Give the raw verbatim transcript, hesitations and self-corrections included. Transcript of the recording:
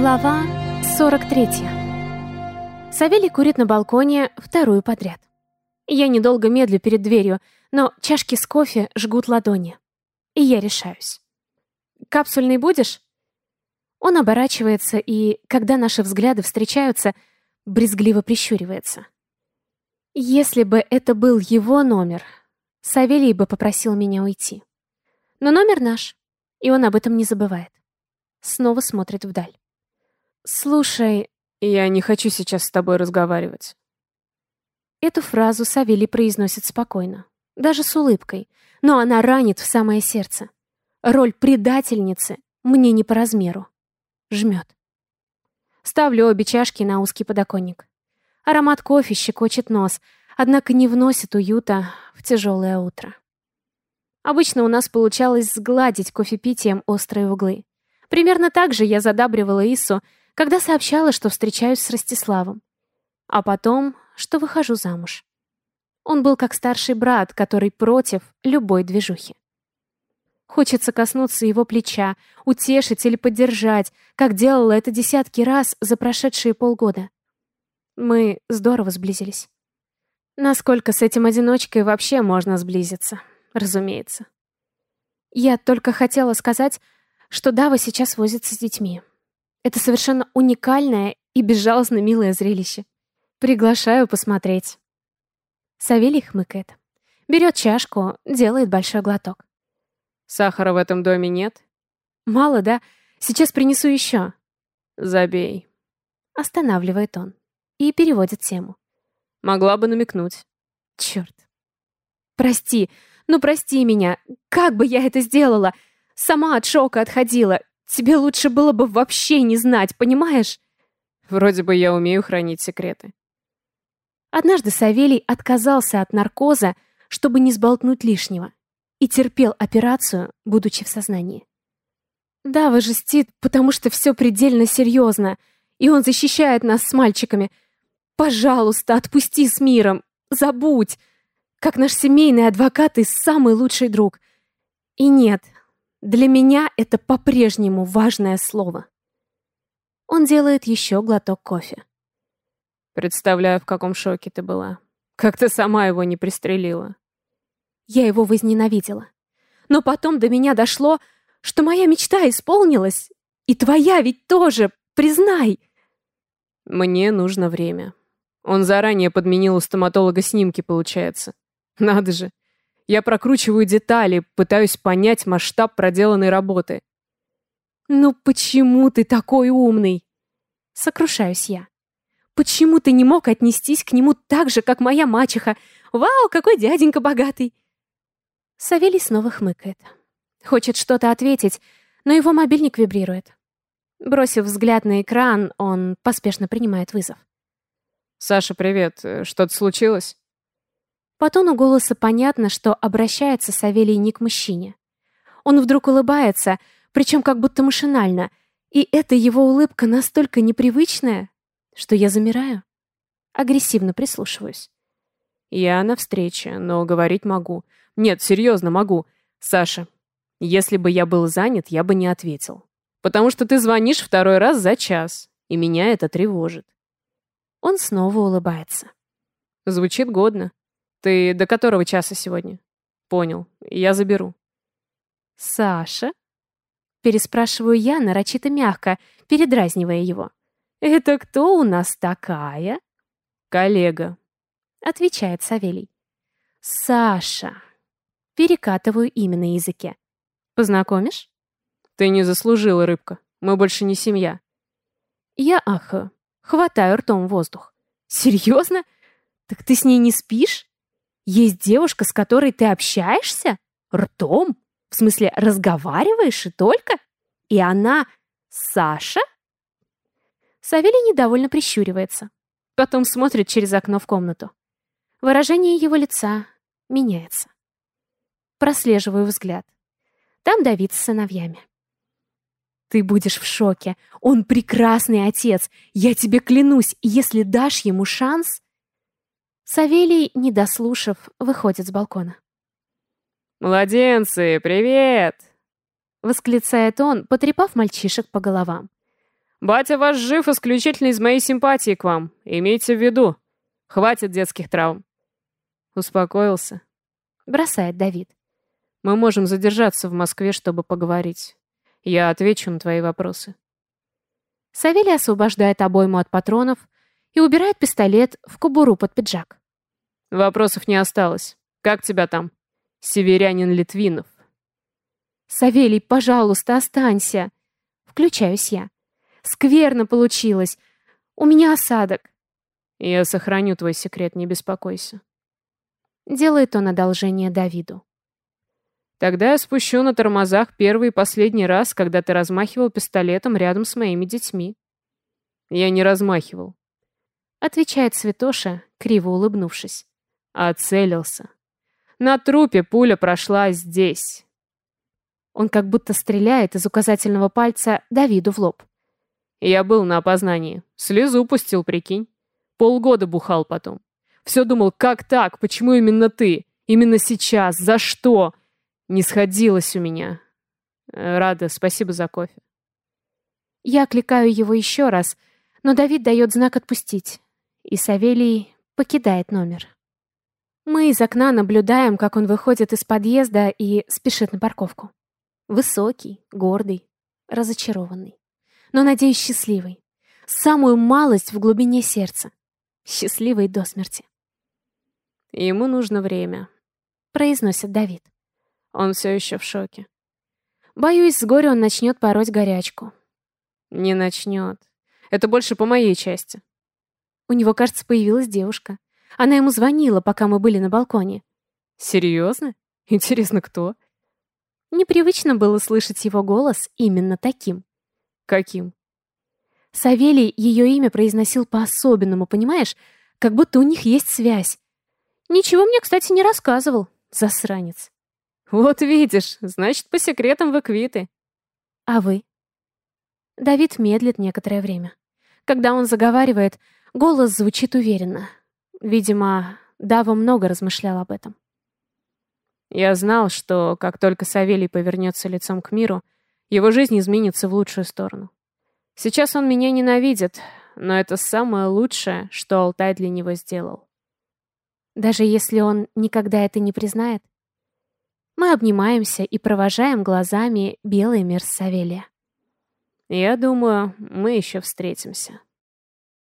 Глава сорок третья. Савелий курит на балконе вторую подряд. Я недолго медлю перед дверью, но чашки с кофе жгут ладони. И я решаюсь. «Капсульный будешь?» Он оборачивается и, когда наши взгляды встречаются, брезгливо прищуривается. Если бы это был его номер, Савелий бы попросил меня уйти. Но номер наш, и он об этом не забывает. Снова смотрит вдаль. «Слушай, я не хочу сейчас с тобой разговаривать». Эту фразу Савелий произносит спокойно, даже с улыбкой, но она ранит в самое сердце. Роль предательницы мне не по размеру. Жмет. Ставлю обе чашки на узкий подоконник. Аромат кофе щекочет нос, однако не вносит уюта в тяжелое утро. Обычно у нас получалось сгладить кофепитием острые углы. Примерно так же я задабривала Иссу, когда сообщала, что встречаюсь с Ростиславом. А потом, что выхожу замуж. Он был как старший брат, который против любой движухи. Хочется коснуться его плеча, утешить или поддержать, как делала это десятки раз за прошедшие полгода. Мы здорово сблизились. Насколько с этим одиночкой вообще можно сблизиться, разумеется. Я только хотела сказать, что Дава сейчас возится с детьми. Это совершенно уникальное и безжалостно милое зрелище. Приглашаю посмотреть. Савелий хмыкает. Берет чашку, делает большой глоток. Сахара в этом доме нет? Мало, да? Сейчас принесу еще. Забей. Останавливает он и переводит тему. Могла бы намекнуть. Черт. Прости, ну прости меня. Как бы я это сделала? Сама от шока отходила. Тебе лучше было бы вообще не знать, понимаешь? Вроде бы я умею хранить секреты. Однажды Савелий отказался от наркоза, чтобы не сболтнуть лишнего, и терпел операцию, будучи в сознании. Дава жестит, потому что все предельно серьезно, и он защищает нас с мальчиками. Пожалуйста, отпусти с миром, забудь, как наш семейный адвокат и самый лучший друг. И нет, для меня это по-прежнему важное слово. Он делает еще глоток кофе. Представляю, в каком шоке ты была. Как ты сама его не пристрелила. Я его возненавидела. Но потом до меня дошло, что моя мечта исполнилась. И твоя ведь тоже, признай. Мне нужно время. Он заранее подменил у стоматолога снимки, получается. Надо же. Я прокручиваю детали, пытаюсь понять масштаб проделанной работы. Ну почему ты такой умный? Сокрушаюсь я. Почему ты не мог отнестись к нему так же, как моя мачеха? Вау, какой дяденька богатый! Савелий снова хмыкает. Хочет что-то ответить, но его мобильник вибрирует. Бросив взгляд на экран, он поспешно принимает вызов. «Саша, привет. Что-то случилось?» По тону голоса понятно, что обращается Савелий не к мужчине. Он вдруг улыбается, причем как будто машинально, и эта его улыбка настолько непривычная, что я замираю. Агрессивно прислушиваюсь. «Я на встрече, но говорить могу. Нет, серьезно, могу. Саша, если бы я был занят, я бы не ответил. Потому что ты звонишь второй раз за час, и меня это тревожит». Он снова улыбается. «Звучит годно. Ты до которого часа сегодня?» «Понял. Я заберу». «Саша?» Переспрашиваю я нарочито мягко, передразнивая его. «Это кто у нас такая?» «Коллега», — отвечает Савелий. «Саша». Перекатываю имя на языке. «Познакомишь?» «Ты не заслужила, рыбка. Мы больше не семья». Я ахаю, хватаю ртом воздух. «Серьезно? Так ты с ней не спишь? Есть девушка, с которой ты общаешься? Ртом? В смысле, разговариваешь и только? И она Саша?» Савелий недовольно прищуривается. Потом смотрит через окно в комнату. Выражение его лица меняется. Прослеживаю взгляд. Там Давид с сыновьями. «Ты будешь в шоке. Он прекрасный отец. Я тебе клянусь, если дашь ему шанс...» Савелий, не дослушав, выходит с балкона. «Младенцы, привет!» Восклицает он, потрепав мальчишек по головам. Батя ваш жив исключительно из моей симпатии к вам. Имейте в виду. Хватит детских травм. Успокоился. Бросает Давид. Мы можем задержаться в Москве, чтобы поговорить. Я отвечу на твои вопросы. Савелий освобождает обойму от патронов и убирает пистолет в кобуру под пиджак. Вопросов не осталось. Как тебя там? Северянин Литвинов. Савелий, пожалуйста, останься. Включаюсь я. Скверно получилось. У меня осадок. Я сохраню твой секрет, не беспокойся. Делает он одолжение Давиду. Тогда я спущу на тормозах первый и последний раз, когда ты размахивал пистолетом рядом с моими детьми. Я не размахивал. Отвечает Святоша, криво улыбнувшись. А целился. На трупе пуля прошла здесь. Он как будто стреляет из указательного пальца Давиду в лоб. Я был на опознании. Слезу пустил, прикинь. Полгода бухал потом. Все думал, как так? Почему именно ты? Именно сейчас? За что? Не сходилось у меня. Рада, спасибо за кофе. Я окликаю его еще раз, но Давид дает знак отпустить. И Савелий покидает номер. Мы из окна наблюдаем, как он выходит из подъезда и спешит на парковку. Высокий, гордый, разочарованный. Но, надеюсь, счастливый. Самую малость в глубине сердца. Счастливый до смерти. Ему нужно время, произносит Давид. Он все еще в шоке. Боюсь, с горя он начнет пороть горячку. Не начнет. Это больше по моей части. У него, кажется, появилась девушка. Она ему звонила, пока мы были на балконе. Серьезно? Интересно, кто? Непривычно было слышать его голос именно таким. Каким? Савелий ее имя произносил по-особенному, понимаешь? Как будто у них есть связь. Ничего мне, кстати, не рассказывал, засранец. Вот видишь, значит, по секретам вы квиты. А вы? Давид медлит некоторое время. Когда он заговаривает, голос звучит уверенно. Видимо, Дава много размышлял об этом. Я знал, что как только Савелий повернется лицом к миру, его жизнь изменится в лучшую сторону. Сейчас он меня ненавидит, но это самое лучшее, что Алтай для него сделал. Даже если он никогда это не признает? Мы обнимаемся и провожаем глазами белый мир Савелия. Я думаю, мы еще встретимся.